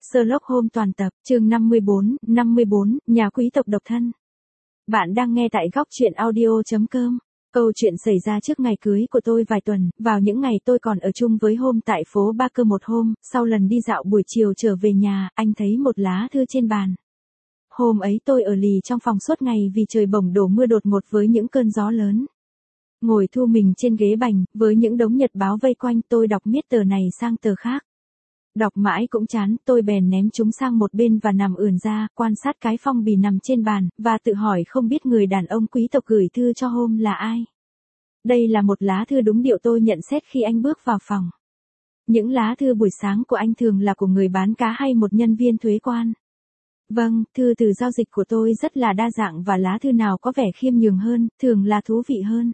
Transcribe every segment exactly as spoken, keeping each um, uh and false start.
Sherlock Holmes toàn tập, chương năm mươi bốn, năm mươi bốn, nhà quý tộc độc thân. Bạn đang nghe tại góc truyện audio chấm com. Câu chuyện xảy ra trước ngày cưới của tôi vài tuần, vào những ngày tôi còn ở chung với Holmes tại phố Barker một hôm, sau lần đi dạo buổi chiều trở về nhà, anh thấy một lá thư trên bàn. Hôm ấy tôi ở lì trong phòng suốt ngày vì trời bỗng đổ mưa đột ngột với những cơn gió lớn. Ngồi thu mình trên ghế bành, với những đống nhật báo vây quanh, tôi đọc miết tờ này sang tờ khác. Đọc mãi cũng chán, tôi bèn ném chúng sang một bên và nằm ườn ra, quan sát cái phong bì nằm trên bàn, và tự hỏi không biết người đàn ông quý tộc gửi thư cho Holmes là ai. Đây là một lá thư đúng điệu tôi nhận xét khi anh bước vào phòng. Những lá thư buổi sáng của anh thường là của người bán cá hay một nhân viên thuế quan. Vâng, thư từ giao dịch của tôi rất là đa dạng và lá thư nào có vẻ khiêm nhường hơn, thường là thú vị hơn.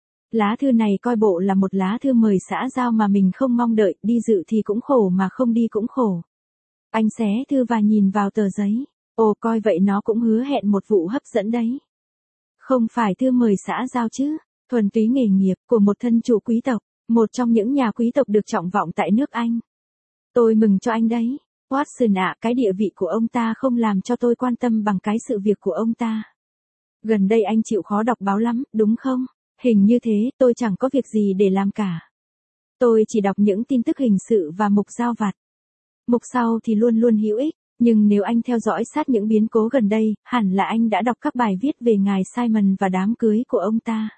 Lá thư này coi bộ là một lá thư mời xã giao mà mình không mong đợi, đi dự thì cũng khổ mà không đi cũng khổ. Anh xé thư và nhìn vào tờ giấy. Ồ, coi vậy nó cũng hứa hẹn một vụ hấp dẫn đấy. Không phải thư mời xã giao chứ, thuần túy nghề nghiệp của một thân chủ quý tộc, một trong những nhà quý tộc được trọng vọng tại nước Anh. Tôi mừng cho anh đấy, Watson ạ, cái địa vị của ông ta không làm cho tôi quan tâm bằng cái sự việc của ông ta. Gần đây anh chịu khó đọc báo lắm, đúng không? Hình như thế, tôi chẳng có việc gì để làm cả. Tôi chỉ đọc những tin tức hình sự và mục giao vặt. Mục sau thì luôn luôn hữu ích, nhưng nếu anh theo dõi sát những biến cố gần đây, hẳn là anh đã đọc các bài viết về ngài Simon và đám cưới của ông ta.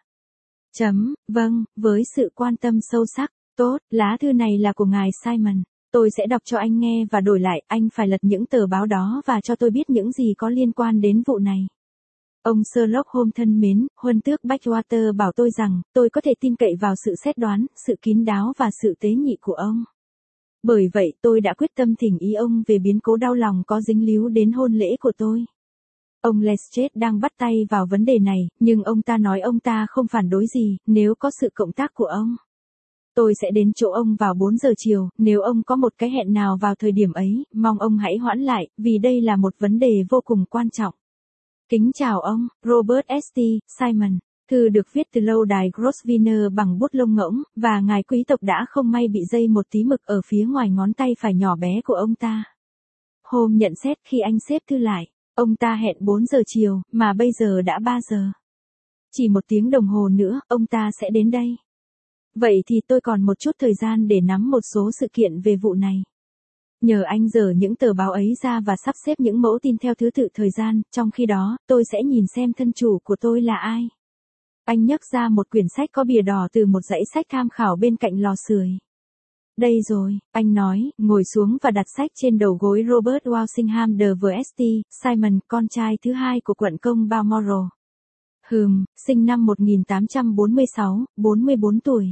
Chấm, vâng, với sự quan tâm sâu sắc. Tốt, lá thư này là của ngài Simon. Tôi sẽ đọc cho anh nghe và đổi lại, anh phải lật những tờ báo đó và cho tôi biết những gì có liên quan đến vụ này. Ông Sherlock Holmes thân mến, huân tước Backwater bảo tôi rằng, tôi có thể tin cậy vào sự xét đoán, sự kín đáo và sự tế nhị của ông. Bởi vậy tôi đã quyết tâm thỉnh ý ông về biến cố đau lòng có dính líu đến hôn lễ của tôi. Ông Lestrade đang bắt tay vào vấn đề này, nhưng ông ta nói ông ta không phản đối gì, nếu có sự cộng tác của ông. Tôi sẽ đến chỗ ông vào bốn giờ chiều, nếu ông có một cái hẹn nào vào thời điểm ấy, mong ông hãy hoãn lại, vì đây là một vấn đề vô cùng quan trọng. Kính chào ông, Robert S T Simon. Thư được viết từ lâu đài Grosvenor bằng bút lông ngỗng, và ngài quý tộc đã không may bị dây một tí mực ở phía ngoài ngón tay phải nhỏ bé của ông ta. Holmes nhận xét khi anh xếp thư lại, ông ta hẹn bốn giờ chiều, mà bây giờ đã ba giờ. Chỉ một tiếng đồng hồ nữa, ông ta sẽ đến đây. Vậy thì tôi còn một chút thời gian để nắm một số sự kiện về vụ này. Nhờ anh dở những tờ báo ấy ra và sắp xếp những mẫu tin theo thứ tự thời gian, trong khi đó, tôi sẽ nhìn xem thân chủ của tôi là ai. Anh nhấc ra một quyển sách có bìa đỏ từ một dãy sách tham khảo bên cạnh lò sưởi. Đây rồi, anh nói, ngồi xuống và đặt sách trên đầu gối Robert Walsingham de Vest Simon, con trai thứ hai của quận công Balmoral. Hừm, sinh năm một nghìn tám trăm bốn mươi sáu, bốn mươi bốn tuổi.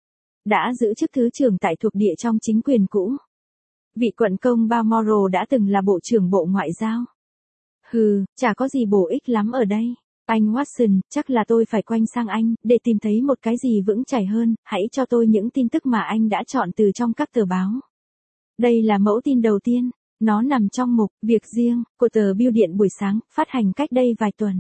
Đã giữ chức thứ trưởng tại thuộc địa trong chính quyền cũ. Vị quận công Balmoral đã từng là bộ trưởng bộ ngoại giao. Hừ, chả có gì bổ ích lắm ở đây. Anh Watson, chắc là tôi phải quanh sang anh, để tìm thấy một cái gì vững chãi hơn, hãy cho tôi những tin tức mà anh đã chọn từ trong các tờ báo. Đây là mẫu tin đầu tiên, nó nằm trong mục, việc riêng, của tờ Bưu điện buổi sáng, phát hành cách đây vài tuần.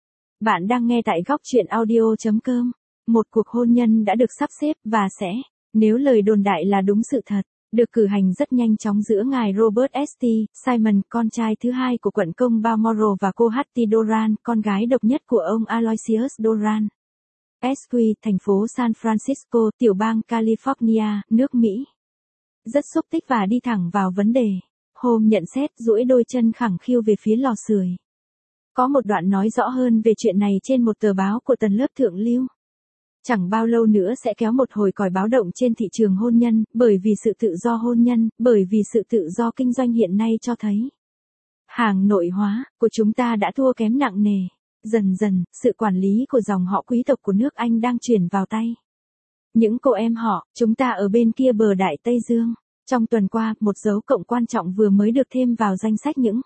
Bạn đang nghe tại góc truyện audio chấm com. Một cuộc hôn nhân đã được sắp xếp, và sẽ, nếu lời đồn đại là đúng sự thật, được cử hành rất nhanh chóng giữa ngài Robert S T Simon, con trai thứ hai của quận công Balmoral và cô Hattie Doran, con gái độc nhất của ông Aloysius Doran. Esquire, thành phố San Francisco, tiểu bang California, nước Mỹ. Rất xúc tích và đi thẳng vào vấn đề. Holmes nhận xét, duỗi đôi chân khẳng khiu về phía lò sưởi. Có một đoạn nói rõ hơn về chuyện này trên một tờ báo của tầng lớp thượng lưu. Chẳng bao lâu nữa sẽ kéo một hồi còi báo động trên thị trường hôn nhân, bởi vì sự tự do hôn nhân, bởi vì sự tự do kinh doanh hiện nay cho thấy. Hàng nội hóa của chúng ta đã thua kém nặng nề. Dần dần, sự quản lý của dòng họ quý tộc của nước Anh đang chuyển vào tay những cô em họ, chúng ta ở bên kia bờ Đại Tây Dương. Trong tuần qua, một dấu cộng quan trọng vừa mới được thêm vào danh sách những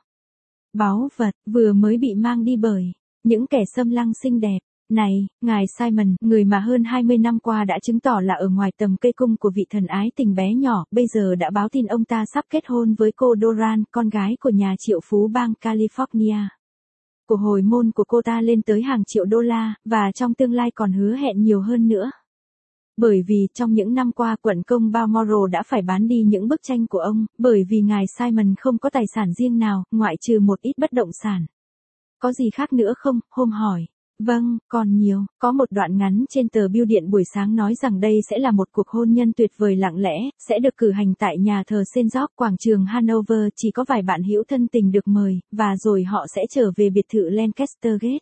báu vật vừa mới bị mang đi bởi những kẻ xâm lăng xinh đẹp. Này, ngài Simon, người mà hơn hai mươi năm qua đã chứng tỏ là ở ngoài tầm cây cung của vị thần ái tình bé nhỏ, bây giờ đã báo tin ông ta sắp kết hôn với cô Doran, con gái của nhà triệu phú bang California. Của hồi môn của cô ta lên tới hàng triệu đô la, và trong tương lai còn hứa hẹn nhiều hơn nữa. Bởi vì trong những năm qua quận công Balmoral đã phải bán đi những bức tranh của ông, bởi vì ngài Simon không có tài sản riêng nào, ngoại trừ một ít bất động sản. Có gì khác nữa không? Holmes hỏi. Vâng, còn nhiều. Có một đoạn ngắn trên tờ bưu điện buổi sáng nói rằng đây sẽ là một cuộc hôn nhân tuyệt vời lặng lẽ, sẽ được cử hành tại nhà thờ Saint George, quảng trường Hanover, chỉ có vài bạn hữu thân tình được mời, và rồi họ sẽ trở về biệt thự Lancaster Gate.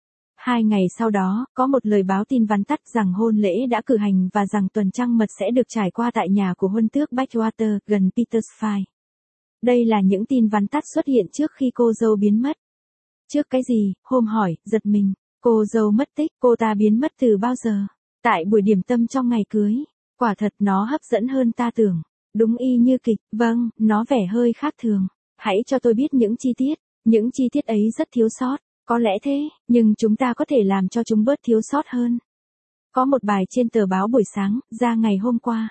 Hai ngày sau đó, có một lời báo tin vắn tắt rằng hôn lễ đã cử hành và rằng tuần trăng mật sẽ được trải qua tại nhà của huân tước Bathwater, gần Petersfield. Đây là những tin vắn tắt xuất hiện trước khi cô dâu biến mất. Trước cái gì? Holmes hỏi, giật mình. Cô dâu mất tích, cô ta biến mất từ bao giờ? Tại buổi điểm tâm trong ngày cưới. Quả thật nó hấp dẫn hơn ta tưởng. Đúng y như kịch, vâng, nó vẻ hơi khác thường. Hãy cho tôi biết những chi tiết. Những chi tiết ấy rất thiếu sót. Có lẽ thế, nhưng chúng ta có thể làm cho chúng bớt thiếu sót hơn. Có một bài trên tờ báo buổi sáng, ra ngày hôm qua.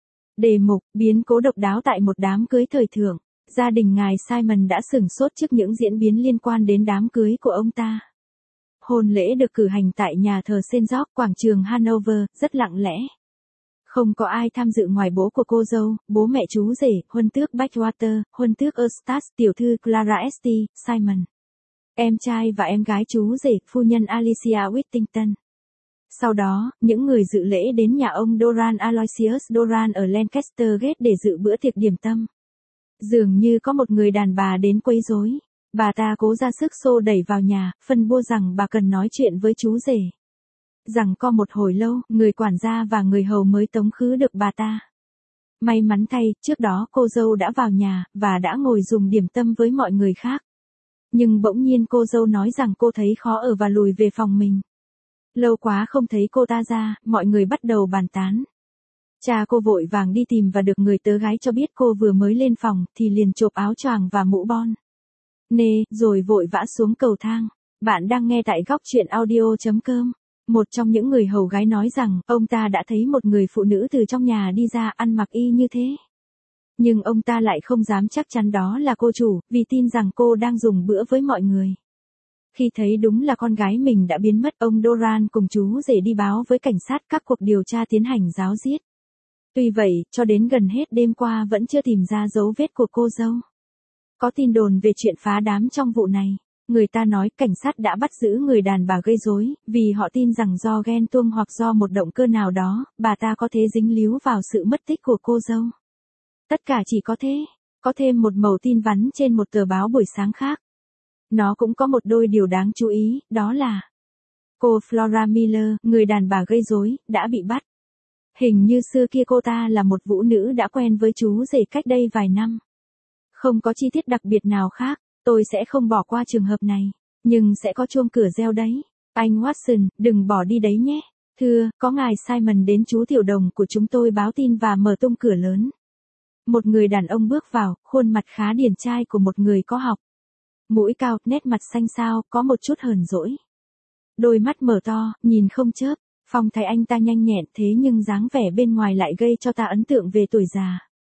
Đề mục, biến cố độc đáo tại một đám cưới thời thượng. Gia đình ngài Simon đã sửng sốt trước những diễn biến liên quan đến đám cưới của ông ta. Hôn lễ được cử hành tại nhà thờ Saint George, quảng trường Hanover, rất lặng lẽ. Không có ai tham dự ngoài bố của cô dâu, bố mẹ chú rể, huân tước Bathwater, huân tước Eustace, tiểu thư Clara S T Simon. Em trai và em gái chú rể, phu nhân Alicia Whittington. Sau đó, những người dự lễ đến nhà ông Doran Aloysius Doran ở Lancaster Gate để dự bữa tiệc điểm tâm. Dường như có một người đàn bà đến quấy rối. Bà ta cố ra sức xô đẩy vào nhà, phân bua rằng bà cần nói chuyện với chú rể. Rằng có một hồi lâu, người quản gia và người hầu mới tống khứ được bà ta. May mắn thay, trước đó cô dâu đã vào nhà, và đã ngồi dùng điểm tâm với mọi người khác. Nhưng bỗng nhiên cô dâu nói rằng cô thấy khó ở và lùi về phòng mình. Lâu quá không thấy cô ta ra, mọi người bắt đầu bàn tán. Cha cô vội vàng đi tìm và được người tớ gái cho biết cô vừa mới lên phòng, thì liền chộp áo choàng và mũ bon nê, rồi vội vã xuống cầu thang. Bạn đang nghe tại góc truyện audio chấm com. Một trong những người hầu gái nói rằng, ông ta đã thấy một người phụ nữ từ trong nhà đi ra ăn mặc y như thế. Nhưng ông ta lại không dám chắc chắn đó là cô chủ, vì tin rằng cô đang dùng bữa với mọi người. Khi thấy đúng là con gái mình đã biến mất, ông Doran cùng chú rể đi báo với cảnh sát, các cuộc điều tra tiến hành ráo riết. Tuy vậy, cho đến gần hết đêm qua vẫn chưa tìm ra dấu vết của cô dâu. Có tin đồn về chuyện phá đám trong vụ này. Người ta nói cảnh sát đã bắt giữ người đàn bà gây rối, vì họ tin rằng do ghen tuông hoặc do một động cơ nào đó, bà ta có thể dính líu vào sự mất tích của cô dâu. Tất cả chỉ có thế. Có thêm một mẩu tin vắn trên một tờ báo buổi sáng khác. Nó cũng có một đôi điều đáng chú ý, đó là cô Flora Miller, người đàn bà gây rối, đã bị bắt. Hình như xưa kia cô ta là một vũ nữ đã quen với chú rể cách đây vài năm. Không có chi tiết đặc biệt nào khác, tôi sẽ không bỏ qua trường hợp này, nhưng sẽ có chuông cửa reo đấy. Anh Watson, đừng bỏ đi đấy nhé. Thưa, có ngài Simon đến, chú tiểu đồng của chúng tôi báo tin và mở tung cửa lớn. Một người đàn ông bước vào, khuôn mặt khá điển trai của một người có học. Mũi cao, nét mặt xanh xao, có một chút hờn dỗi. Đôi mắt mở to, nhìn không chớp. Phong thái anh ta nhanh nhẹn, thế nhưng dáng vẻ bên ngoài lại gây cho ta ấn tượng về tuổi già.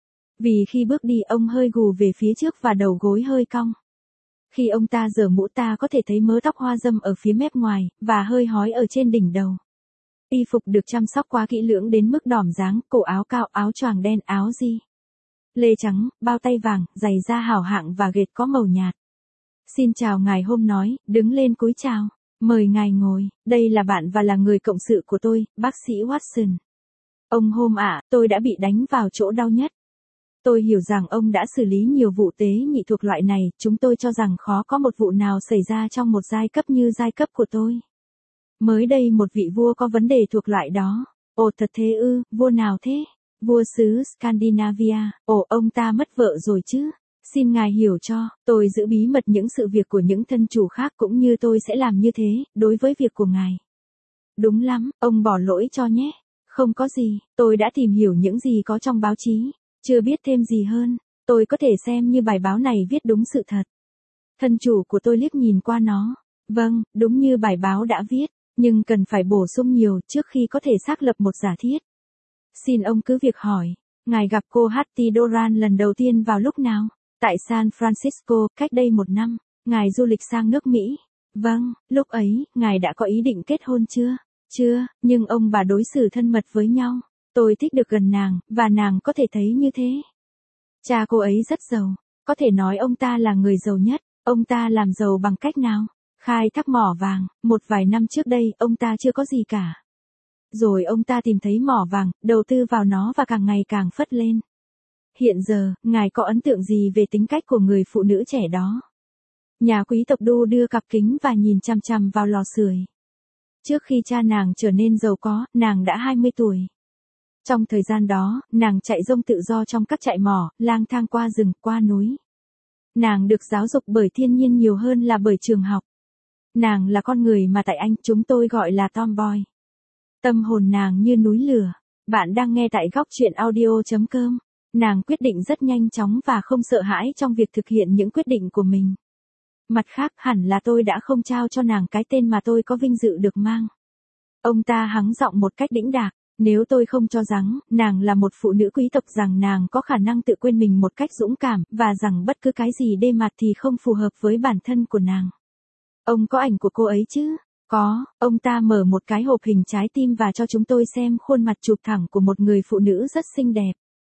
Vì khi bước đi ông hơi gù về phía trước và đầu gối hơi cong. Khi ông ta giở mũ ta có thể thấy mớ tóc hoa râm ở phía mép ngoài, và hơi hói ở trên đỉnh đầu. Y phục được chăm sóc quá kỹ lưỡng đến mức đỏm dáng, cổ áo cao, áo choàng đen, áo di lê trắng, bao tay vàng, giày da hảo hạng và ghệt có màu nhạt. Xin chào ngài, Holmes nói, đứng lên cúi chào. Mời ngài ngồi, đây là bạn và là người cộng sự của tôi, bác sĩ Watson. Ông Holmes ạ, tôi đã bị đánh vào chỗ đau nhất. Tôi hiểu rằng ông đã xử lý nhiều vụ tế nhị thuộc loại này, chúng tôi cho rằng khó có một vụ nào xảy ra trong một giai cấp như giai cấp của tôi. Mới đây một vị vua có vấn đề thuộc loại đó. Ồ thật thế ư, vua nào thế? Vua xứ Scandinavia, ồ ông ta mất vợ rồi chứ? Xin ngài hiểu cho, tôi giữ bí mật những sự việc của những thân chủ khác cũng như tôi sẽ làm như thế, đối với việc của ngài. Đúng lắm, ông bỏ lỗi cho nhé. Không có gì, tôi đã tìm hiểu những gì có trong báo chí. Chưa biết thêm gì hơn, tôi có thể xem như bài báo này viết đúng sự thật. Thân chủ của tôi liếc nhìn qua nó. Vâng, đúng như bài báo đã viết, nhưng cần phải bổ sung nhiều trước khi có thể xác lập một giả thiết. Xin ông cứ việc hỏi, ngài gặp cô Hattie Doran lần đầu tiên vào lúc nào? Tại San Francisco, cách đây một năm, ngài du lịch sang nước Mỹ. Vâng, lúc ấy, ngài đã có ý định kết hôn chưa? Chưa, nhưng ông bà đối xử thân mật với nhau. Tôi thích được gần nàng, và nàng có thể thấy như thế. Cha cô ấy rất giàu. Có thể nói ông ta là người giàu nhất. Ông ta làm giàu bằng cách nào? Khai thác mỏ vàng. Một vài năm trước đây, ông ta chưa có gì cả. Rồi ông ta tìm thấy mỏ vàng, đầu tư vào nó và càng ngày càng phất lên. Hiện giờ, ngài có ấn tượng gì về tính cách của người phụ nữ trẻ đó? Nhà quý tộc đu đưa cặp kính và nhìn chằm chằm vào lò sưởi. Trước khi cha nàng trở nên giàu có, nàng đã hai mươi tuổi. Trong thời gian đó, nàng chạy rông tự do trong các trại mỏ, lang thang qua rừng, qua núi. Nàng được giáo dục bởi thiên nhiên nhiều hơn là bởi trường học. Nàng là con người mà tại Anh chúng tôi gọi là tomboy. Tâm hồn nàng như núi lửa. Bạn đang nghe tại góc truyện audio chấm com. Nàng quyết định rất nhanh chóng và không sợ hãi trong việc thực hiện những quyết định của mình. Mặt khác, hẳn là tôi đã không trao cho nàng cái tên mà tôi có vinh dự được mang. Ông ta hắng giọng một cách đĩnh đạc. Nếu tôi không cho rằng nàng là một phụ nữ quý tộc, rằng nàng có khả năng tự quên mình một cách dũng cảm, và rằng bất cứ cái gì đê mặt thì không phù hợp với bản thân của nàng. Ông có ảnh của cô ấy chứ? Có, ông ta mở một cái hộp hình trái tim và cho chúng tôi xem khuôn mặt chụp thẳng của một người phụ nữ rất xinh đẹp.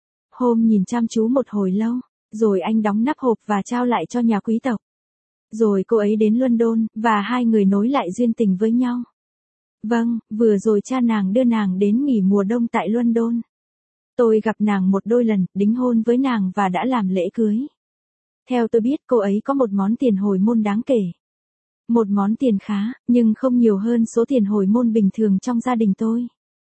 Hôm nhìn chăm chú một hồi lâu, rồi anh đóng nắp hộp và trao lại cho nhà quý tộc. Rồi cô ấy đến London, và hai người nối lại duyên tình với nhau. Vâng, vừa rồi cha nàng đưa nàng đến nghỉ mùa đông tại London. Tôi gặp nàng một đôi lần, đính hôn với nàng và đã làm lễ cưới. Theo tôi biết, cô ấy có một món tiền hồi môn đáng kể. Một món tiền khá, nhưng không nhiều hơn số tiền hồi môn bình thường trong gia đình tôi.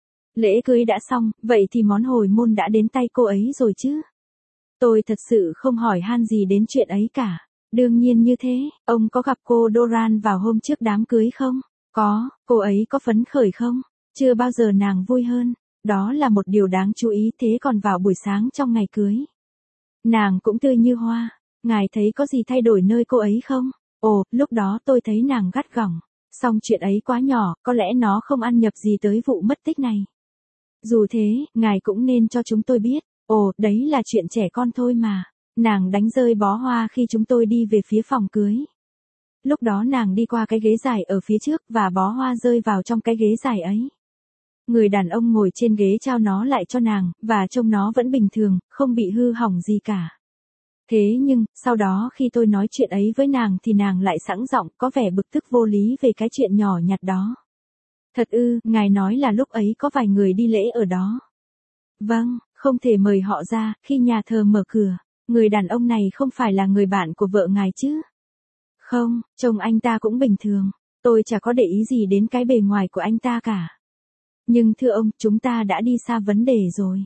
Lễ cưới đã xong, vậy thì món hồi môn đã đến tay cô ấy rồi chứ? Tôi thật sự không hỏi han gì đến chuyện ấy cả. Đương nhiên như thế, ông có gặp cô Doran vào hôm trước đám cưới không? Có, cô ấy có phấn khởi không? Chưa bao giờ nàng vui hơn. Đó là một điều đáng chú ý. Thế còn vào buổi sáng trong ngày cưới, nàng cũng tươi như hoa. Ngài thấy có gì thay đổi nơi cô ấy không? Ồ, lúc đó tôi thấy nàng gắt gỏng. Song chuyện ấy quá nhỏ, có lẽ nó không ăn nhập gì tới vụ mất tích này. Dù thế, ngài cũng nên cho chúng tôi biết. Ồ, đấy là chuyện trẻ con thôi mà. Nàng đánh rơi bó hoa khi chúng tôi đi về phía phòng cưới. Lúc đó nàng đi qua cái ghế dài ở phía trước và bó hoa rơi vào trong cái ghế dài ấy. Người đàn ông ngồi trên ghế trao nó lại cho nàng, và trông nó vẫn bình thường, không bị hư hỏng gì cả. Thế nhưng, sau đó khi tôi nói chuyện ấy với nàng thì nàng lại sẵn giọng, có vẻ bực tức vô lý về cái chuyện nhỏ nhặt đó. Thật ư, ngài nói là lúc ấy có vài người đi lễ ở đó. Vâng, không thể mời họ ra, khi nhà thờ mở cửa. Người đàn ông này không phải là người bạn của vợ ngài chứ? Không, trông anh ta cũng bình thường. Tôi chả có để ý gì đến cái bề ngoài của anh ta cả. Nhưng thưa ông, chúng ta đã đi xa vấn đề rồi.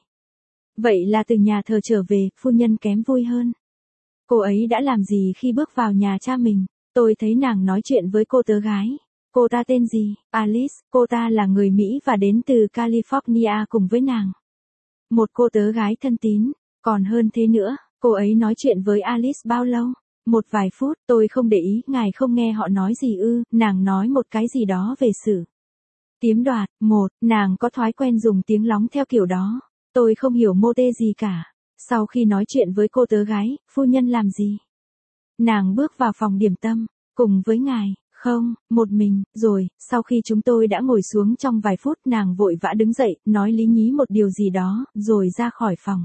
Vậy là từ nhà thờ trở về, phu nhân kém vui hơn. Cô ấy đã làm gì khi bước vào nhà cha mình? Tôi thấy nàng nói chuyện với cô tớ gái. Cô ta tên gì? Alice, cô ta là người Mỹ và đến từ California cùng với nàng. Một cô tớ gái thân tín. Còn hơn thế nữa, cô ấy nói chuyện với Alice bao lâu? Một vài phút, tôi không để ý, ngài không nghe họ nói gì ư? Nàng nói một cái gì đó về sự tiếm đoạt. Một, nàng có thói quen dùng tiếng lóng theo kiểu đó. Tôi không hiểu mô tê gì cả. Sau khi nói chuyện với cô tớ gái, phu nhân làm gì? Nàng bước vào phòng điểm tâm, cùng với ngài. Không, một mình. Rồi, sau khi chúng tôi đã ngồi xuống trong vài phút, nàng vội vã đứng dậy, nói lý nhí một điều gì đó, rồi ra khỏi phòng.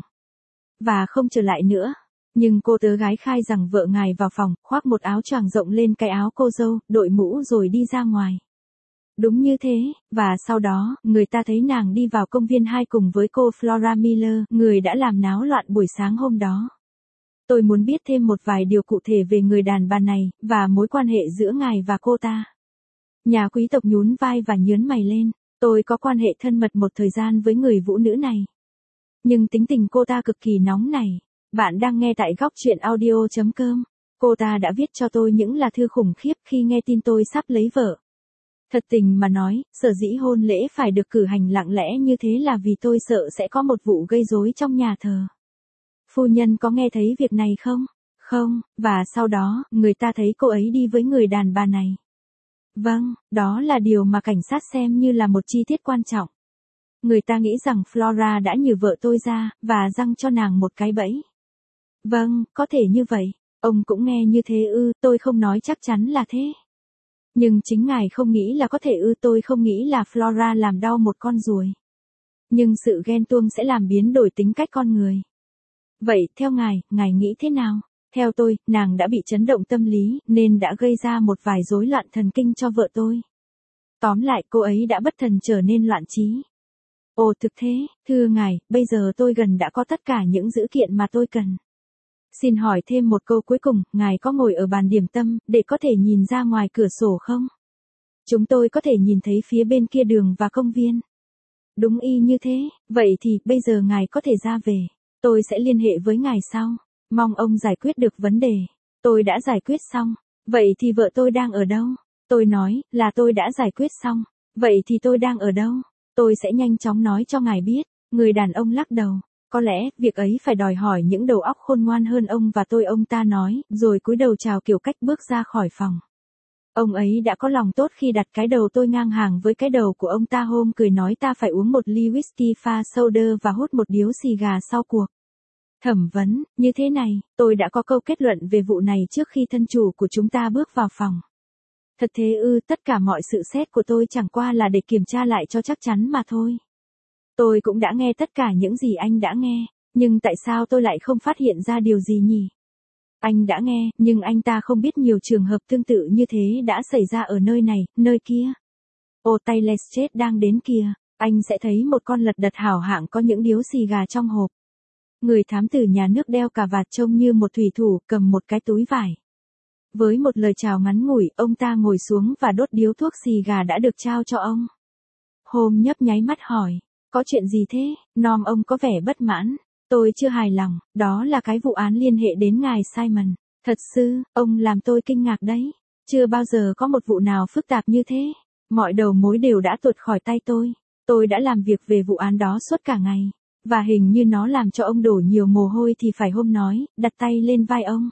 Và không trở lại nữa. Nhưng cô tớ gái khai rằng vợ ngài vào phòng, khoác một áo choàng rộng lên cái áo cô dâu, đội mũ rồi đi ra ngoài. Đúng như thế, và sau đó, người ta thấy nàng đi vào công viên hai cùng với cô Flora Miller, người đã làm náo loạn buổi sáng hôm đó. Tôi muốn biết thêm một vài điều cụ thể về người đàn bà này, và mối quan hệ giữa ngài và cô ta. Nhà quý tộc nhún vai và nhớn mày lên. Tôi có quan hệ thân mật một thời gian với người vũ nữ này. Nhưng tính tình cô ta cực kỳ nóng nảy. Bạn đang nghe tại góc truyện audio chấm com. Cô ta đã viết cho tôi những là thư khủng khiếp khi nghe tin tôi sắp lấy vợ. Thật tình mà nói, sở dĩ hôn lễ phải được cử hành lặng lẽ như thế là vì tôi sợ sẽ có một vụ gây rối trong nhà thờ. Phu nhân có nghe thấy việc này không? Không, và sau đó, người ta thấy cô ấy đi với người đàn bà này. Vâng, đó là điều mà cảnh sát xem như là một chi tiết quan trọng. Người ta nghĩ rằng Flora đã nhử vợ tôi ra, và răng cho nàng một cái bẫy. Vâng, có thể như vậy. Ông cũng nghe như thế ư? Tôi không nói chắc chắn là thế. Nhưng chính ngài không nghĩ là có thể ư, tôi không nghĩ là Flora làm đau một con ruồi. Nhưng sự ghen tuông sẽ làm biến đổi tính cách con người. Vậy, theo ngài, ngài nghĩ thế nào? Theo tôi, nàng đã bị chấn động tâm lý, nên đã gây ra một vài rối loạn thần kinh cho vợ tôi. Tóm lại, cô ấy đã bất thần trở nên loạn trí. Ồ thực thế, thưa ngài, bây giờ tôi gần đã có tất cả những dữ kiện mà tôi cần. Xin hỏi thêm một câu cuối cùng, ngài có ngồi ở bàn điểm tâm, để có thể nhìn ra ngoài cửa sổ không? Chúng tôi có thể nhìn thấy phía bên kia đường và công viên. Đúng y như thế, vậy thì, bây giờ ngài có thể ra về. Tôi sẽ liên hệ với ngài sau. Mong ông giải quyết được vấn đề. Tôi đã giải quyết xong. Vậy thì vợ tôi đang ở đâu? Tôi nói, là tôi đã giải quyết xong. Vậy thì tôi đang ở đâu? Tôi sẽ nhanh chóng nói cho ngài biết. Người đàn ông lắc đầu. Có lẽ, việc ấy phải đòi hỏi những đầu óc khôn ngoan hơn ông và tôi, ông ta nói, rồi cúi đầu chào kiểu cách bước ra khỏi phòng. Ông ấy đã có lòng tốt khi đặt cái đầu tôi ngang hàng với cái đầu của ông ta, hôm cười nói ta phải uống một ly whisky pha soda và hút một điếu xì gà sau cuộc. Thẩm vấn, như thế này, tôi đã có câu kết luận về vụ này trước khi thân chủ của chúng ta bước vào phòng. Thật thế ư, tất cả mọi sự xét của tôi chẳng qua là để kiểm tra lại cho chắc chắn mà thôi. Tôi cũng đã nghe tất cả những gì anh đã nghe, nhưng tại sao tôi lại không phát hiện ra điều gì nhỉ? Anh đã nghe, nhưng anh ta không biết nhiều trường hợp tương tự như thế đã xảy ra ở nơi này, nơi kia. Ô tay Lestrade đang đến kìa, anh sẽ thấy một con lật đật hảo hạng có những điếu xì gà trong hộp. Người thám tử nhà nước đeo cà vạt trông như một thủy thủ, cầm một cái túi vải. Với một lời chào ngắn ngủi, ông ta ngồi xuống và đốt điếu thuốc xì gà đã được trao cho ông. Holmes nhấp nháy mắt hỏi, có chuyện gì thế? Norm, ông có vẻ bất mãn. Tôi chưa hài lòng, đó là cái vụ án liên hệ đến ngài Simon. Thật sự, ông làm tôi kinh ngạc đấy. Chưa bao giờ có một vụ nào phức tạp như thế. Mọi đầu mối đều đã tuột khỏi tay tôi. Tôi đã làm việc về vụ án đó suốt cả ngày. Và hình như nó làm cho ông đổ nhiều mồ hôi thì phải, hôm nói, đặt tay lên vai ông.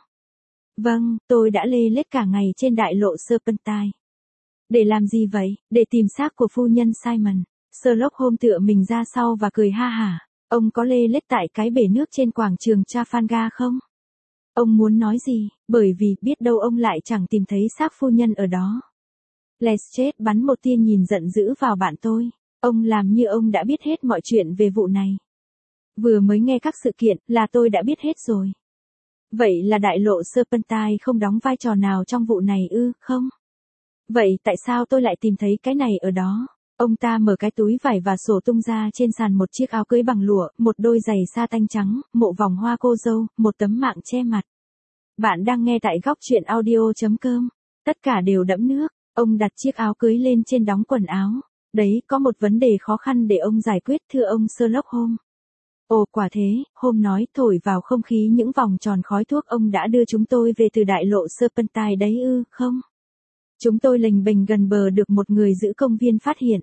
Vâng, tôi đã lê lết cả ngày trên đại lộ Serpentine. Để làm gì vậy? Để tìm xác của phu nhân Simon. Sherlock Holmes tựa mình ra sau và cười ha hả. Ông có lê lết tại cái bể nước trên quảng trường Trafalgar không? Ông muốn nói gì? Bởi vì biết đâu ông lại chẳng tìm thấy xác phu nhân ở đó. Lestrade bắn một tia nhìn giận dữ vào bạn tôi. Ông làm như ông đã biết hết mọi chuyện về vụ này. Vừa mới nghe các sự kiện là tôi đã biết hết rồi. Vậy là đại lộ Serpentine không đóng vai trò nào trong vụ này ư, không? Vậy tại sao tôi lại tìm thấy cái này ở đó? Ông ta mở cái túi vải và sổ tung ra trên sàn một chiếc áo cưới bằng lụa, một đôi giày sa tanh trắng, một vòng hoa cô dâu, một tấm mạng che mặt. Bạn đang nghe tại góc truyện audio chấm com. Tất cả đều đẫm nước. Ông đặt chiếc áo cưới lên trên đóng quần áo. Đấy, có một vấn đề khó khăn để ông giải quyết, thưa ông Sherlock Holmes. Ồ quả thế, Holmes nói, thổi vào không khí những vòng tròn khói thuốc. Ông đã đưa chúng tôi về từ đại lộ Serpentine đấy ư, không? Chúng tôi lềnh bềnh gần bờ được một người giữ công viên phát hiện.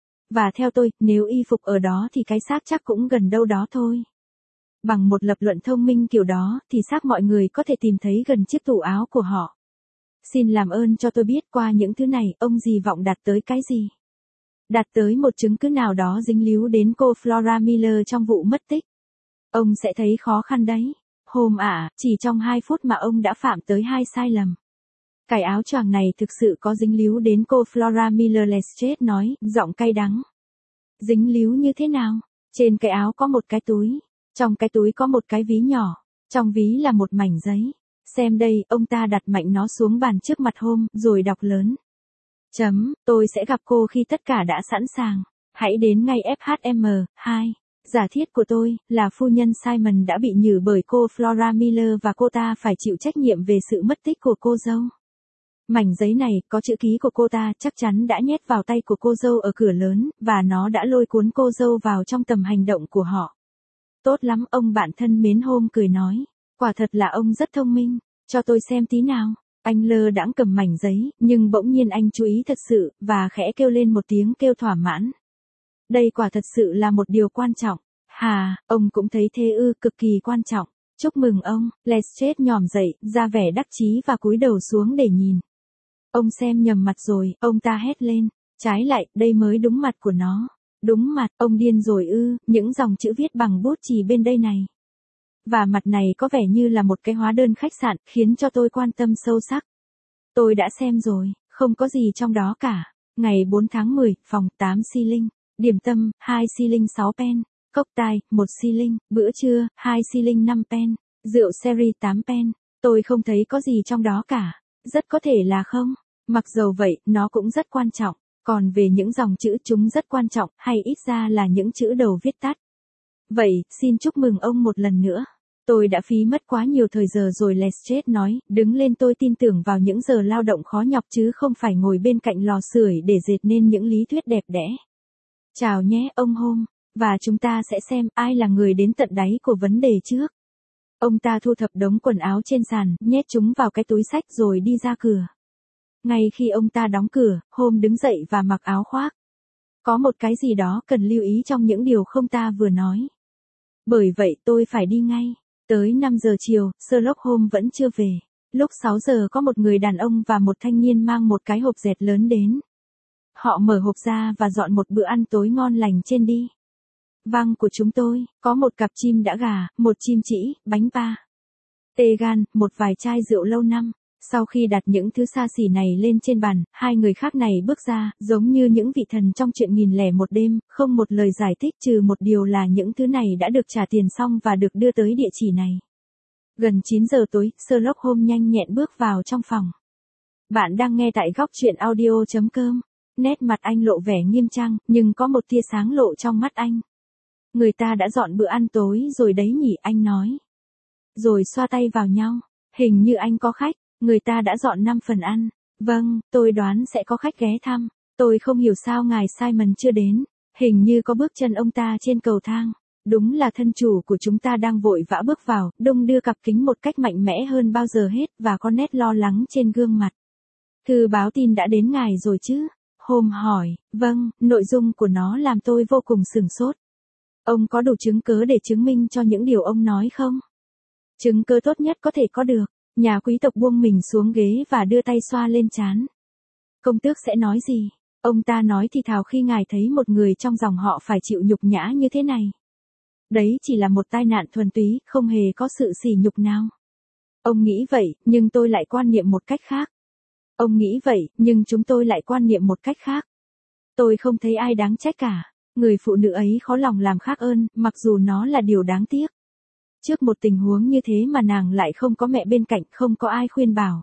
Và theo tôi, nếu y phục ở đó thì cái xác chắc cũng gần đâu đó thôi. Bằng một lập luận thông minh kiểu đó, thì xác mọi người có thể tìm thấy gần chiếc tủ áo của họ. Xin làm ơn cho tôi biết qua những thứ này, ông gì vọng đạt tới cái gì? Đạt tới một chứng cứ nào đó dính líu đến cô Flora Miller trong vụ mất tích. Ông sẽ thấy khó khăn đấy. Holmes ạ, chỉ trong hai phút mà ông đã phạm tới hai sai lầm. Cái áo choàng này thực sự có dính líu đến cô Flora Miller, Lestrade nói, giọng cay đắng. Dính líu như thế nào? Trên cái áo có một cái túi. Trong cái túi có một cái ví nhỏ. Trong ví là một mảnh giấy. Xem đây, ông ta đặt mạnh nó xuống bàn trước mặt Holmes, rồi đọc lớn. Chấm, tôi sẽ gặp cô khi tất cả đã sẵn sàng. Hãy đến ngay ép hát em hai. Giả thiết của tôi, là phu nhân Simon đã bị nhử bởi cô Flora Miller và cô ta phải chịu trách nhiệm về sự mất tích của cô dâu. Mảnh giấy này, có chữ ký của cô ta, chắc chắn đã nhét vào tay của cô dâu ở cửa lớn, và nó đã lôi cuốn cô dâu vào trong tầm hành động của họ. Tốt lắm, ông bạn thân mến, Holmes cười nói. Quả thật là ông rất thông minh. Cho tôi xem tí nào. Anh lơ đãng cầm mảnh giấy, nhưng bỗng nhiên anh chú ý thật sự, và khẽ kêu lên một tiếng kêu thỏa mãn. Đây quả thật sự là một điều quan trọng. Hà, ông cũng thấy thế ư, cực kỳ quan trọng. Chúc mừng ông. Lestrade nhòm dậy, ra vẻ đắc chí và cúi đầu xuống để nhìn. Ông xem nhầm mặt rồi, ông ta hét lên. Trái lại, đây mới đúng mặt của nó. Đúng mặt, ông điên rồi ư, những dòng chữ viết bằng bút chì bên đây này. Và mặt này có vẻ như là một cái hóa đơn khách sạn, khiến cho tôi quan tâm sâu sắc. Tôi đã xem rồi, không có gì trong đó cả. Ngày bốn tháng mười, phòng tám xi linh, điểm tâm, hai xi linh sáu pen, cốc tai, một xi linh, bữa trưa, hai xi linh năm pen, rượu sherry tám pen. Tôi không thấy có gì trong đó cả. Rất có thể là không. Mặc dầu vậy, nó cũng rất quan trọng. Còn về những dòng chữ chúng rất quan trọng, hay ít ra là những chữ đầu viết tắt. Vậy, xin chúc mừng ông một lần nữa. Tôi đã phí mất quá nhiều thời giờ rồi, Lestrade nói, đứng lên. Tôi tin tưởng vào những giờ lao động khó nhọc chứ không phải ngồi bên cạnh lò sưởi để dệt nên những lý thuyết đẹp đẽ. Chào nhé, ông Holmes, và chúng ta sẽ xem ai là người đến tận đáy của vấn đề trước. Ông ta thu thập đống quần áo trên sàn, nhét chúng vào cái túi xách rồi đi ra cửa. Ngay khi ông ta đóng cửa, Holmes đứng dậy và mặc áo khoác. Có một cái gì đó cần lưu ý trong những điều không ta vừa nói. Bởi vậy tôi phải đi ngay. Tới năm giờ chiều, Sherlock Holmes vẫn chưa về. Lúc sáu giờ có một người đàn ông và một thanh niên mang một cái hộp dẹt lớn đến. Họ mở hộp ra và dọn một bữa ăn tối ngon lành trên đi. Vâng của chúng tôi, có một cặp chim đã gà, một chim chỉ, bánh pa, tê gan, một vài chai rượu lâu năm. Sau khi đặt những thứ xa xỉ này lên trên bàn, hai người khác này bước ra, giống như những vị thần trong chuyện nghìn lẻ một đêm, không một lời giải thích trừ một điều là những thứ này đã được trả tiền xong và được đưa tới địa chỉ này. Gần chín giờ tối, Sherlock Holmes nhanh nhẹn bước vào trong phòng. Bạn đang nghe tại góc truyện audio chấm com. Nét mặt anh lộ vẻ nghiêm trang, nhưng có một tia sáng lộ trong mắt anh. Người ta đã dọn bữa ăn tối rồi đấy nhỉ, anh nói. Rồi xoa tay vào nhau. Hình như anh có khách. Người ta đã dọn năm phần ăn. Vâng, tôi đoán sẽ có khách ghé thăm. Tôi không hiểu sao ngài Simon chưa đến. Hình như có bước chân ông ta trên cầu thang. Đúng là thân chủ của chúng ta đang vội vã bước vào, đung đưa cặp kính một cách mạnh mẽ hơn bao giờ hết và có nét lo lắng trên gương mặt. Thư báo tin đã đến ngài rồi chứ? Holmes hỏi. Vâng, nội dung của nó làm tôi vô cùng sửng sốt. Ông có đủ chứng cớ để chứng minh cho những điều ông nói không? Chứng cớ tốt nhất có thể có được. Nhà quý tộc buông mình xuống ghế và đưa tay xoa lên trán. Công tước sẽ nói gì? Ông ta nói thì thào khi ngài thấy một người trong dòng họ phải chịu nhục nhã như thế này. Đấy chỉ là một tai nạn thuần túy, không hề có sự sỉ nhục nào. Ông nghĩ vậy, nhưng tôi lại quan niệm một cách khác. Ông nghĩ vậy, nhưng chúng tôi lại quan niệm một cách khác. Tôi không thấy ai đáng trách cả. Người phụ nữ ấy khó lòng làm khác ơn, mặc dù nó là điều đáng tiếc. Trước một tình huống như thế mà nàng lại không có mẹ bên cạnh, không có ai khuyên bảo.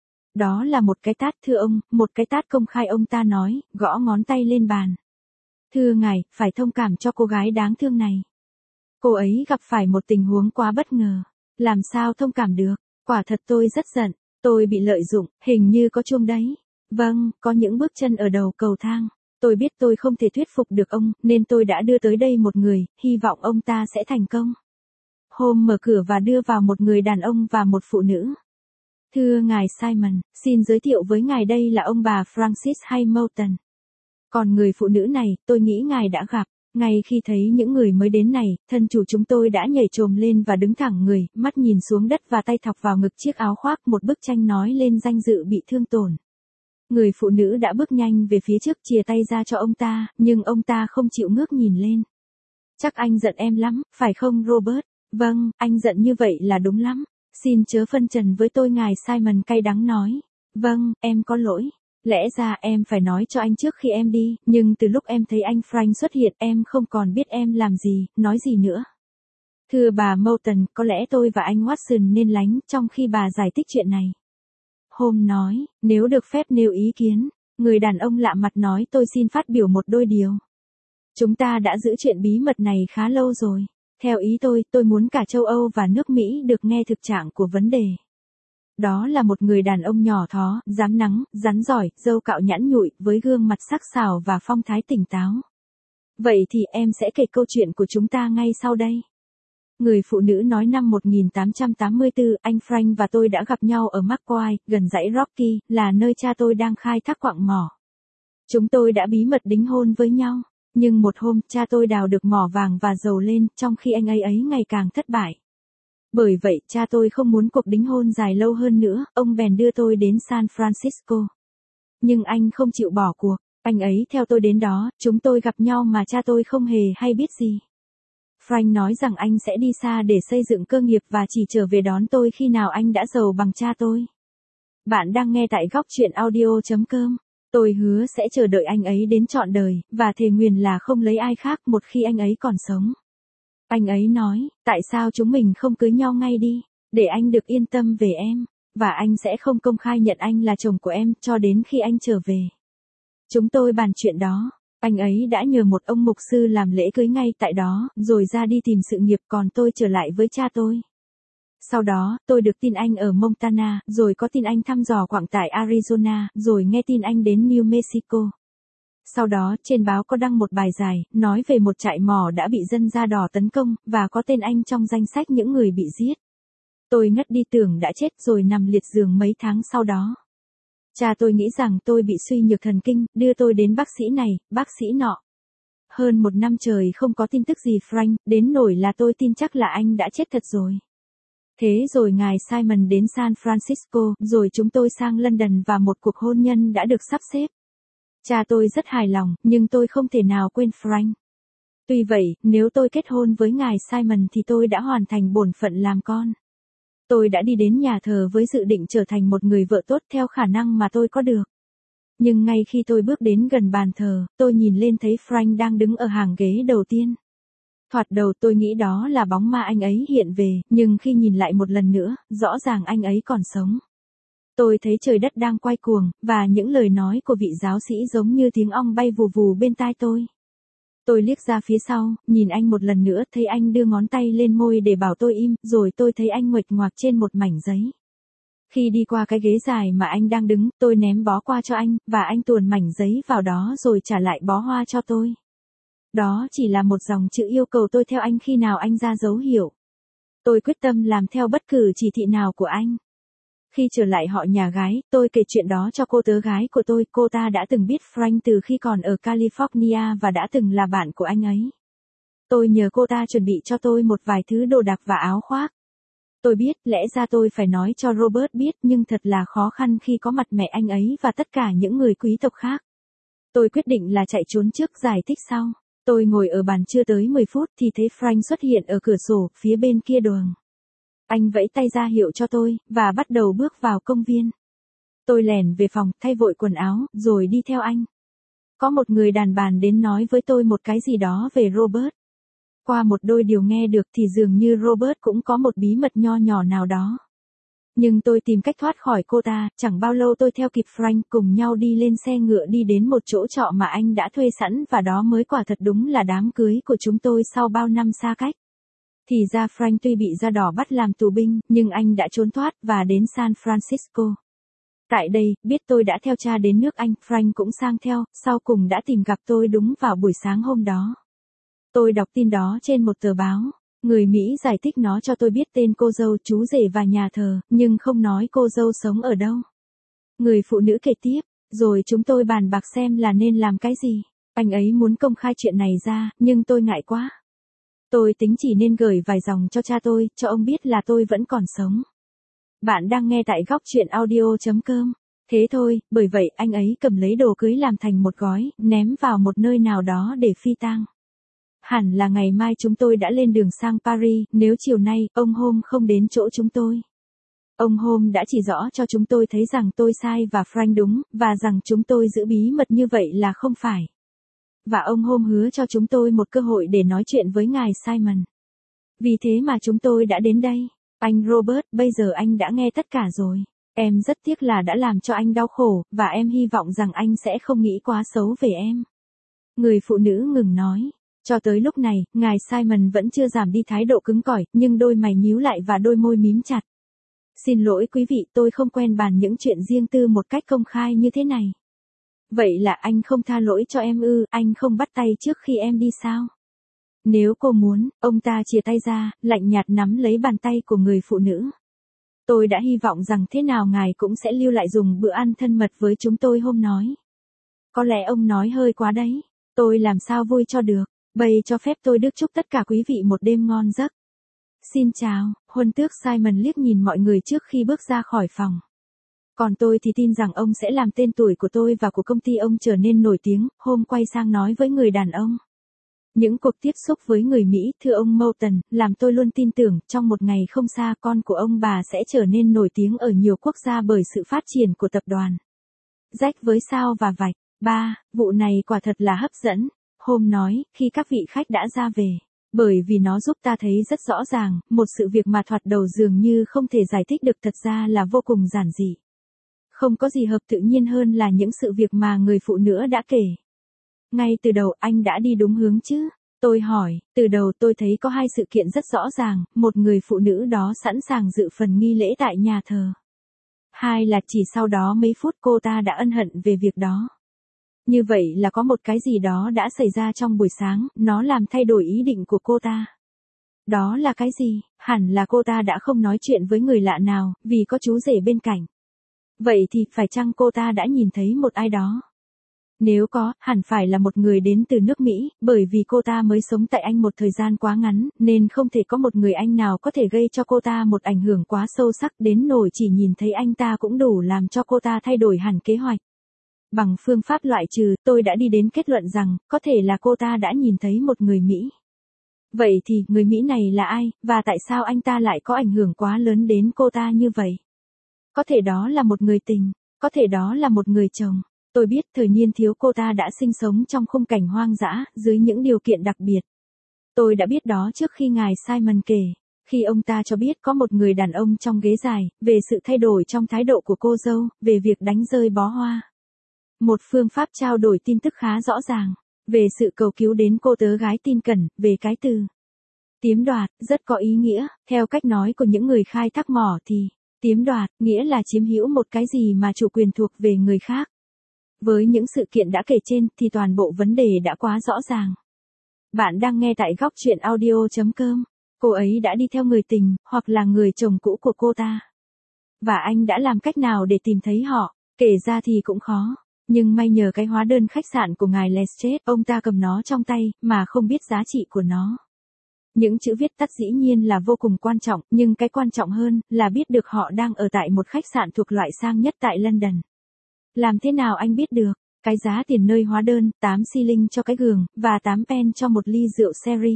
Đó là một cái tát, thưa ông, một cái tát công khai, ông ta nói, gõ ngón tay lên bàn. Thưa ngài, phải thông cảm cho cô gái đáng thương này. Cô ấy gặp phải một tình huống quá bất ngờ. Làm sao thông cảm được? Quả thật tôi rất giận. Tôi bị lợi dụng, hình như có chuông đấy. Vâng, có những bước chân ở đầu cầu thang. Tôi biết tôi không thể thuyết phục được ông, nên tôi đã đưa tới đây một người, hy vọng ông ta sẽ thành công. Holmes mở cửa và đưa vào một người đàn ông và một phụ nữ. Thưa ngài Simon, xin giới thiệu với ngài đây là ông bà Francis hay Moulton. Còn người phụ nữ này, tôi nghĩ ngài đã gặp. Ngay khi thấy những người mới đến này, thân chủ chúng tôi đã nhảy chồm lên và đứng thẳng người, mắt nhìn xuống đất và tay thọc vào ngực chiếc áo khoác, một bức tranh nói lên danh dự bị thương tổn. Người phụ nữ đã bước nhanh về phía trước, chìa tay ra cho ông ta, nhưng ông ta không chịu ngước nhìn lên. Chắc anh giận em lắm, phải không Robert? Vâng, anh giận như vậy là đúng lắm. Xin chớ phân trần với tôi, ngài Simon cay đắng nói. Vâng, em có lỗi. Lẽ ra em phải nói cho anh trước khi em đi, nhưng từ lúc em thấy anh Frank xuất hiện em không còn biết em làm gì, nói gì nữa. Thưa bà Moulton, có lẽ tôi và anh Watson nên lánh trong khi bà giải thích chuyện này. Holmes nói, nếu được phép nêu ý kiến, người đàn ông lạ mặt nói, tôi xin phát biểu một đôi điều. Chúng ta đã giữ chuyện bí mật này khá lâu rồi. Theo ý tôi, tôi muốn cả châu Âu và nước Mỹ được nghe thực trạng của vấn đề. Đó là một người đàn ông nhỏ thó, dám nắng, rắn giỏi, râu cạo nhẵn nhụi, với gương mặt sắc sảo và phong thái tỉnh táo. Vậy thì em sẽ kể câu chuyện của chúng ta ngay sau đây. Người phụ nữ nói năm một nghìn tám trăm tám mươi tư, anh Frank và tôi đã gặp nhau ở Macquarie, gần dãy Rocky, là nơi cha tôi đang khai thác quặng mỏ. Chúng tôi đã bí mật đính hôn với nhau. Nhưng một hôm, cha tôi đào được mỏ vàng và dầu lên, trong khi anh ấy ấy ngày càng thất bại. Bởi vậy, cha tôi không muốn cuộc đính hôn dài lâu hơn nữa, ông bèn đưa tôi đến San Francisco. Nhưng anh không chịu bỏ cuộc, anh ấy theo tôi đến đó, chúng tôi gặp nhau mà cha tôi không hề hay biết gì. Frank nói rằng anh sẽ đi xa để xây dựng cơ nghiệp và chỉ trở về đón tôi khi nào anh đã giàu bằng cha tôi. Bạn đang nghe tại góc chuyện audio chấm com. Tôi hứa sẽ chờ đợi anh ấy đến trọn đời, và thề nguyền là không lấy ai khác một khi anh ấy còn sống. Anh ấy nói, tại sao chúng mình không cưới nhau ngay đi, để anh được yên tâm về em, và anh sẽ không công khai nhận anh là chồng của em cho đến khi anh trở về. Chúng tôi bàn chuyện đó. Anh ấy đã nhờ một ông mục sư làm lễ cưới ngay tại đó, rồi ra đi tìm sự nghiệp, còn tôi trở lại với cha tôi. Sau đó, tôi được tin anh ở Montana, rồi có tin anh thăm dò quặng tại Arizona, rồi nghe tin anh đến New Mexico. Sau đó, trên báo có đăng một bài dài, nói về một trại mỏ đã bị dân da đỏ tấn công, và có tên anh trong danh sách những người bị giết. Tôi ngất đi tưởng đã chết rồi nằm liệt giường mấy tháng sau đó. Cha tôi nghĩ rằng tôi bị suy nhược thần kinh, đưa tôi đến bác sĩ này, bác sĩ nọ. Hơn một năm trời không có tin tức gì Frank, đến nỗi là tôi tin chắc là anh đã chết thật rồi. Thế rồi ngài Simon đến San Francisco, rồi chúng tôi sang London và một cuộc hôn nhân đã được sắp xếp. Cha tôi rất hài lòng, nhưng tôi không thể nào quên Frank. Tuy vậy, nếu tôi kết hôn với ngài Simon thì tôi đã hoàn thành bổn phận làm con. Tôi đã đi đến nhà thờ với dự định trở thành một người vợ tốt theo khả năng mà tôi có được. Nhưng ngay khi tôi bước đến gần bàn thờ, tôi nhìn lên thấy Frank đang đứng ở hàng ghế đầu tiên. Thoạt đầu tôi nghĩ đó là bóng ma anh ấy hiện về, nhưng khi nhìn lại một lần nữa, rõ ràng anh ấy còn sống. Tôi thấy trời đất đang quay cuồng, và những lời nói của vị giáo sĩ giống như tiếng ong bay vù vù bên tai tôi. Tôi liếc ra phía sau, nhìn anh một lần nữa, thấy anh đưa ngón tay lên môi để bảo tôi im, rồi tôi thấy anh nguệch ngoạc trên một mảnh giấy. Khi đi qua cái ghế dài mà anh đang đứng, tôi ném bó qua cho anh, và anh tuồn mảnh giấy vào đó rồi trả lại bó hoa cho tôi. Đó chỉ là một dòng chữ yêu cầu tôi theo anh khi nào anh ra dấu hiệu. Tôi quyết tâm làm theo bất cứ chỉ thị nào của anh. Khi trở lại họ nhà gái, tôi kể chuyện đó cho cô tớ gái của tôi, cô ta đã từng biết Frank từ khi còn ở California và đã từng là bạn của anh ấy. Tôi nhờ cô ta chuẩn bị cho tôi một vài thứ đồ đạc và áo khoác. Tôi biết, lẽ ra tôi phải nói cho Robert biết, nhưng thật là khó khăn khi có mặt mẹ anh ấy và tất cả những người quý tộc khác. Tôi quyết định là chạy trốn trước, giải thích sau. Tôi ngồi ở bàn chưa tới mười phút thì thấy Frank xuất hiện ở cửa sổ, phía bên kia đường. Anh vẫy tay ra hiệu cho tôi, và bắt đầu bước vào công viên. Tôi lẻn về phòng, thay vội quần áo, rồi đi theo anh. Có một người đàn bà đến nói với tôi một cái gì đó về Robert. Qua một đôi điều nghe được thì dường như Robert cũng có một bí mật nho nhỏ nào đó. Nhưng tôi tìm cách thoát khỏi cô ta, chẳng bao lâu tôi theo kịp Frank, cùng nhau đi lên xe ngựa đi đến một chỗ trọ mà anh đã thuê sẵn, và đó mới quả thật đúng là đám cưới của chúng tôi sau bao năm xa cách. Thì ra Frank tuy bị da đỏ bắt làm tù binh, nhưng anh đã trốn thoát và đến San Francisco. Tại đây, biết tôi đã theo cha đến nước Anh, Frank cũng sang theo, sau cùng đã tìm gặp tôi đúng vào buổi sáng hôm đó. Tôi đọc tin đó trên một tờ báo. Người Mỹ giải thích nó cho tôi biết tên cô dâu, chú rể và nhà thờ, nhưng không nói cô dâu sống ở đâu. Người phụ nữ kể tiếp, rồi chúng tôi bàn bạc xem là nên làm cái gì. Anh ấy muốn công khai chuyện này ra, nhưng tôi ngại quá. Tôi tính chỉ nên gửi vài dòng cho cha tôi, cho ông biết là tôi vẫn còn sống. Bạn đang nghe tại góc chuyện audio chấm com. Thế thôi, bởi vậy anh ấy cầm lấy đồ cưới làm thành một gói, ném vào một nơi nào đó để phi tang. Hẳn là ngày mai chúng tôi đã lên đường sang Paris, nếu chiều nay, ông Holmes không đến chỗ chúng tôi. Ông Holmes đã chỉ rõ cho chúng tôi thấy rằng tôi sai và Frank đúng, và rằng chúng tôi giữ bí mật như vậy là không phải. Và ông Holmes hứa cho chúng tôi một cơ hội để nói chuyện với ngài Simon. Vì thế mà chúng tôi đã đến đây. Anh Robert, bây giờ anh đã nghe tất cả rồi. Em rất tiếc là đã làm cho anh đau khổ, và em hy vọng rằng anh sẽ không nghĩ quá xấu về em. Người phụ nữ ngừng nói. Cho tới lúc này, ngài Simon vẫn chưa giảm đi thái độ cứng cỏi, nhưng đôi mày nhíu lại và đôi môi mím chặt. Xin lỗi quý vị, tôi không quen bàn những chuyện riêng tư một cách công khai như thế này. Vậy là anh không tha lỗi cho em ư, anh không bắt tay trước khi em đi sao? Nếu cô muốn, ông ta chìa tay ra, lạnh nhạt nắm lấy bàn tay của người phụ nữ. Tôi đã hy vọng rằng thế nào ngài cũng sẽ lưu lại dùng bữa ăn thân mật với chúng tôi hôm nói. Có lẽ ông nói hơi quá đấy, tôi làm sao vui cho được. Bây cho phép tôi đức chúc tất cả quý vị một đêm ngon giấc. Xin chào, huân tước Simon liếc nhìn mọi người trước khi bước ra khỏi phòng. Còn tôi thì tin rằng ông sẽ làm tên tuổi của tôi và của công ty ông trở nên nổi tiếng. Holmes quay sang nói với người đàn ông. Những cuộc tiếp xúc với người Mỹ, thưa ông Moulton, làm tôi luôn tin tưởng trong một ngày không xa con của ông bà sẽ trở nên nổi tiếng ở nhiều quốc gia bởi sự phát triển của tập đoàn. Rách với sao và vạch. ba. Vụ này quả thật là hấp dẫn. Hôm nói, khi các vị khách đã ra về. Bởi vì nó giúp ta thấy rất rõ ràng, một sự việc mà thoạt đầu dường như không thể giải thích được thật ra là vô cùng giản dị. Không có gì hợp tự nhiên hơn là những sự việc mà người phụ nữ đã kể. Ngay từ đầu anh đã đi đúng hướng chứ? Tôi hỏi, từ đầu tôi thấy có hai sự kiện rất rõ ràng, một người phụ nữ đó sẵn sàng dự phần nghi lễ tại nhà thờ. Hai là chỉ sau đó mấy phút cô ta đã ân hận về việc đó. Như vậy là có một cái gì đó đã xảy ra trong buổi sáng, nó làm thay đổi ý định của cô ta. Đó là cái gì? Hẳn là cô ta đã không nói chuyện với người lạ nào, vì có chú rể bên cạnh. Vậy thì phải chăng cô ta đã nhìn thấy một ai đó? Nếu có, hẳn phải là một người đến từ nước Mỹ, bởi vì cô ta mới sống tại Anh một thời gian quá ngắn, nên không thể có một người Anh nào có thể gây cho cô ta một ảnh hưởng quá sâu sắc đến nỗi chỉ nhìn thấy anh ta cũng đủ làm cho cô ta thay đổi hẳn kế hoạch. Bằng phương pháp loại trừ, tôi đã đi đến kết luận rằng, có thể là cô ta đã nhìn thấy một người Mỹ. Vậy thì, người Mỹ này là ai, và tại sao anh ta lại có ảnh hưởng quá lớn đến cô ta như vậy? Có thể đó là một người tình, có thể đó là một người chồng. Tôi biết thời niên thiếu cô ta đã sinh sống trong khung cảnh hoang dã, dưới những điều kiện đặc biệt. Tôi đã biết đó trước khi ngài Simon kể, khi ông ta cho biết có một người đàn ông trong ghế dài, về sự thay đổi trong thái độ của cô dâu, về việc đánh rơi bó hoa. Một phương pháp trao đổi tin tức khá rõ ràng, về sự cầu cứu đến cô tớ gái tin cẩn, về cái từ tiếm đoạt, rất có ý nghĩa, theo cách nói của những người khai thác mỏ thì, tiếm đoạt, nghĩa là chiếm hữu một cái gì mà chủ quyền thuộc về người khác. Với những sự kiện đã kể trên thì toàn bộ vấn đề đã quá rõ ràng. Bạn đang nghe tại góc truyện audio chấm com. Cô ấy đã đi theo người tình, hoặc là người chồng cũ của cô ta. Và anh đã làm cách nào để tìm thấy họ? Kể ra thì cũng khó. Nhưng may nhờ cái hóa đơn khách sạn của ngài Lestrade, ông ta cầm nó trong tay, mà không biết giá trị của nó. Những chữ viết tắt dĩ nhiên là vô cùng quan trọng, nhưng cái quan trọng hơn, là biết được họ đang ở tại một khách sạn thuộc loại sang nhất tại London. Làm thế nào anh biết được? Cái giá tiền nơi hóa đơn, tám xi linh cho cái gường, và tám pen cho một ly rượu sherry.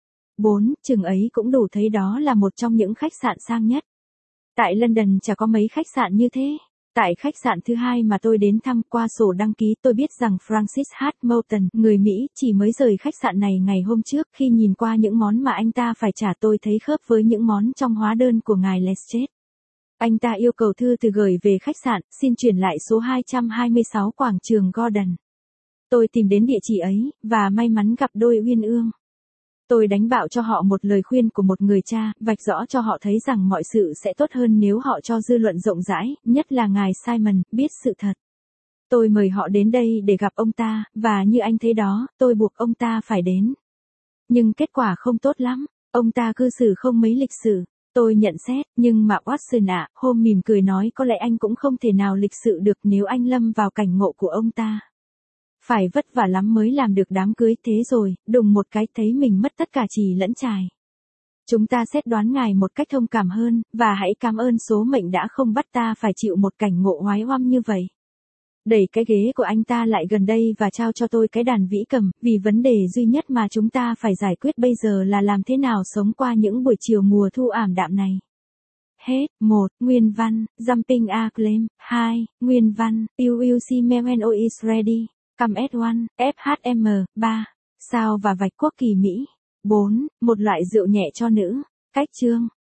bốn. Chừng ấy cũng đủ thấy đó là một trong những khách sạn sang nhất. Tại London chả có mấy khách sạn như thế. Tại khách sạn thứ hai mà tôi đến thăm, qua sổ đăng ký tôi biết rằng Francis H. Moulton, người Mỹ, chỉ mới rời khách sạn này ngày hôm trước. Khi nhìn qua những món mà anh ta phải trả tôi thấy khớp với những món trong hóa đơn của ngài Lestrade. Anh ta yêu cầu thư từ gửi về khách sạn, xin chuyển lại số hai trăm hai mươi sáu quảng trường Gordon. Tôi tìm đến địa chỉ ấy, và may mắn gặp đôi uyên ương. Tôi đánh bạo cho họ một lời khuyên của một người cha, vạch rõ cho họ thấy rằng mọi sự sẽ tốt hơn nếu họ cho dư luận rộng rãi, nhất là ngài Simon, biết sự thật. Tôi mời họ đến đây để gặp ông ta, và như anh thấy đó, tôi buộc ông ta phải đến. Nhưng kết quả không tốt lắm, ông ta cư xử không mấy lịch sự. Tôi nhận xét, nhưng mà Watson ạ, hôm mỉm cười nói có lẽ anh cũng không thể nào lịch sự được nếu anh lâm vào cảnh ngộ của ông ta. Phải vất vả lắm mới làm được đám cưới thế rồi, đùng một cái thấy mình mất tất cả chì lẫn chài. Chúng ta xét đoán ngài một cách thông cảm hơn, và hãy cảm ơn số mệnh đã không bắt ta phải chịu một cảnh ngộ oái oăm như vậy. Đẩy cái ghế của anh ta lại gần đây và trao cho tôi cái đàn vĩ cầm, vì vấn đề duy nhất mà chúng ta phải giải quyết bây giờ là làm thế nào sống qua những buổi chiều mùa thu ảm đạm này. Hết. một. Nguyên văn, Jumping Acclaim. hai. Nguyên văn, You Will See Me When All Is Ready. Come at one. ép hát em. ba. Sao và vạch quốc kỳ Mỹ. bốn. Một loại rượu nhẹ cho nữ. Cách chương.